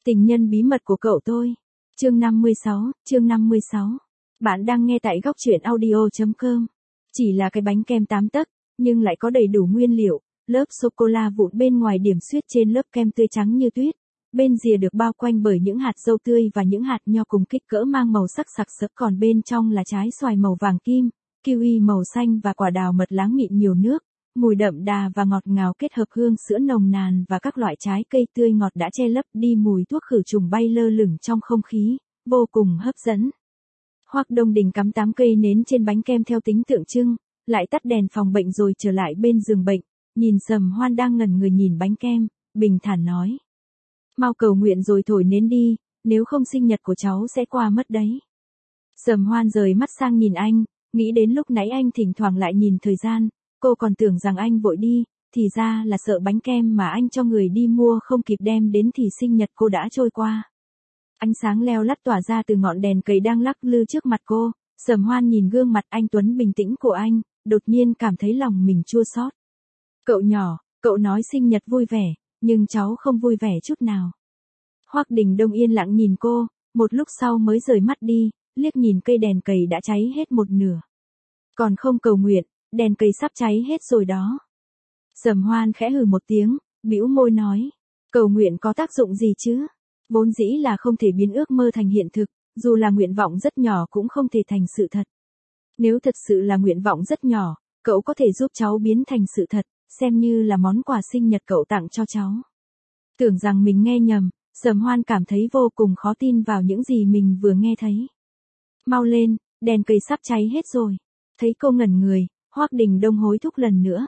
Tình nhân bí mật của cậu tôi. Chương 56. Bạn đang nghe tại góc truyện audio.com. Chỉ là cái bánh kem 8 tấc, nhưng lại có đầy đủ nguyên liệu, lớp sô-cô-la vụn bên ngoài điểm xuyết trên lớp kem tươi trắng như tuyết. Bên rìa được bao quanh bởi những hạt dâu tươi và những hạt nho cùng kích cỡ mang màu sắc sặc sỡ, còn bên trong là trái xoài màu vàng kim, kiwi màu xanh và quả đào mật láng mịn nhiều nước. Mùi đậm đà và ngọt ngào kết hợp hương sữa nồng nàn và các loại trái cây tươi ngọt đã che lấp đi mùi thuốc khử trùng bay lơ lửng trong không khí, vô cùng hấp dẫn. Hoắc Đông Đình cắm 8 cây nến trên bánh kem theo tính tượng trưng, lại tắt đèn phòng bệnh rồi trở lại bên giường bệnh, nhìn Sầm Hoan đang ngẩn người nhìn bánh kem, bình thản nói: "Mau cầu nguyện rồi thổi nến đi, nếu không sinh nhật của cháu sẽ qua mất đấy." Sầm Hoan rời mắt sang nhìn anh, nghĩ đến lúc nãy anh thỉnh thoảng lại nhìn thời gian. Cô còn tưởng rằng anh vội đi, thì ra là sợ bánh kem mà anh cho người đi mua không kịp đem đến thì sinh nhật cô đã trôi qua. Ánh sáng leo lắt tỏa ra từ ngọn đèn cầy đang lắc lư trước mặt cô, Sầm Hoan nhìn gương mặt anh tuấn bình tĩnh của anh, đột nhiên cảm thấy lòng mình chua xót. "Cậu nhỏ, cậu nói sinh nhật vui vẻ, nhưng cháu không vui vẻ chút nào." Hoắc Đình Đông yên lặng nhìn cô, một lúc sau mới rời mắt đi, liếc nhìn cây đèn cầy đã cháy hết một nửa. "Còn không cầu nguyện, đèn cây sắp cháy hết rồi đó." Sầm Hoan khẽ hừ một tiếng, bĩu môi nói: "Cầu nguyện có tác dụng gì chứ? Vốn dĩ là không thể biến ước mơ thành hiện thực, dù là nguyện vọng rất nhỏ cũng không thể thành sự thật. Nếu thật sự là nguyện vọng rất nhỏ, cậu có thể giúp cháu biến thành sự thật, xem như là món quà sinh nhật cậu tặng cho cháu." Tưởng rằng mình nghe nhầm, Sầm Hoan cảm thấy vô cùng khó tin vào những gì mình vừa nghe thấy. "Mau lên, đèn cây sắp cháy hết rồi." Thấy cô ngẩn người, Hoắc Đình Đông hối thúc lần nữa.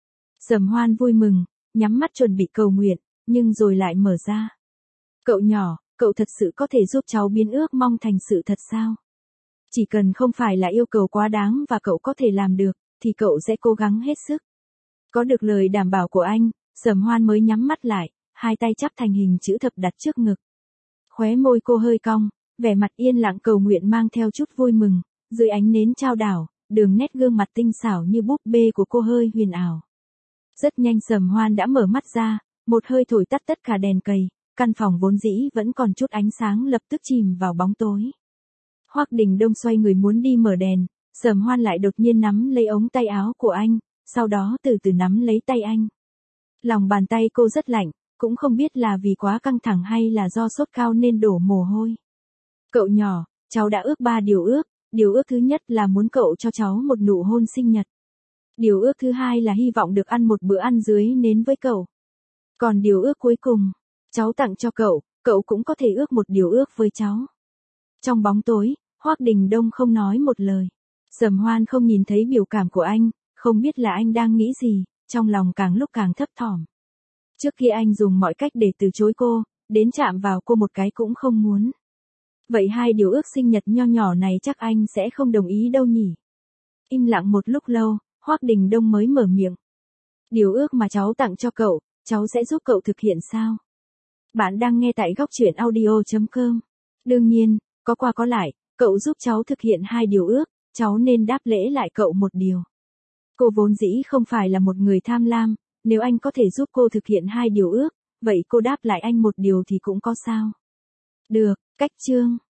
Sầm Hoan vui mừng, nhắm mắt chuẩn bị cầu nguyện, nhưng rồi lại mở ra. "Cậu nhỏ, cậu thật sự có thể giúp cháu biến ước mong thành sự thật sao? Chỉ cần không phải là yêu cầu quá đáng và cậu có thể làm được, thì cậu sẽ cố gắng hết sức." Có được lời đảm bảo của anh, Sầm Hoan mới nhắm mắt lại, hai tay chắp thành hình chữ thập đặt trước ngực. Khóe môi cô hơi cong, vẻ mặt yên lặng cầu nguyện mang theo chút vui mừng, dưới ánh nến chao đảo. Đường nét gương mặt tinh xảo như búp bê của cô hơi huyền ảo. Rất nhanh Sầm Hoan đã mở mắt ra, một hơi thổi tắt tất cả đèn cầy, căn phòng vốn dĩ vẫn còn chút ánh sáng lập tức chìm vào bóng tối. Hoắc Đình Đông xoay người muốn đi mở đèn, Sầm Hoan lại đột nhiên nắm lấy ống tay áo của anh, sau đó từ từ nắm lấy tay anh. Lòng bàn tay cô rất lạnh, cũng không biết là vì quá căng thẳng hay là do sốt cao nên đổ mồ hôi. "Cậu nhỏ, cháu đã ước 3 điều ước. Điều ước thứ nhất là muốn cậu cho cháu một nụ hôn sinh nhật. Điều ước thứ hai là hy vọng được ăn một bữa ăn dưới nến với cậu. Còn điều ước cuối cùng, cháu tặng cho cậu, cậu cũng có thể ước một điều ước với cháu." Trong bóng tối, Hoắc Đình Đông không nói một lời. Sầm Hoan không nhìn thấy biểu cảm của anh, không biết là anh đang nghĩ gì, trong lòng càng lúc càng thấp thỏm. Trước kia anh dùng mọi cách để từ chối cô, đến chạm vào cô một cái cũng không muốn. Vậy 2 điều ước sinh nhật nho nhỏ này chắc anh sẽ không đồng ý đâu nhỉ? Im lặng một lúc lâu, Hoắc Đình Đông mới mở miệng. "Điều ước mà cháu tặng cho cậu, cháu sẽ giúp cậu thực hiện sao?" Bạn đang nghe tại góc truyện audio.com. Đương nhiên, có qua có lại, cậu giúp cháu thực hiện 2 điều ước, cháu nên đáp lễ lại cậu một điều. Cô vốn dĩ không phải là một người tham lam, nếu anh có thể giúp cô thực hiện 2 điều ước, vậy cô đáp lại anh một điều thì cũng có sao. Được, cách chương.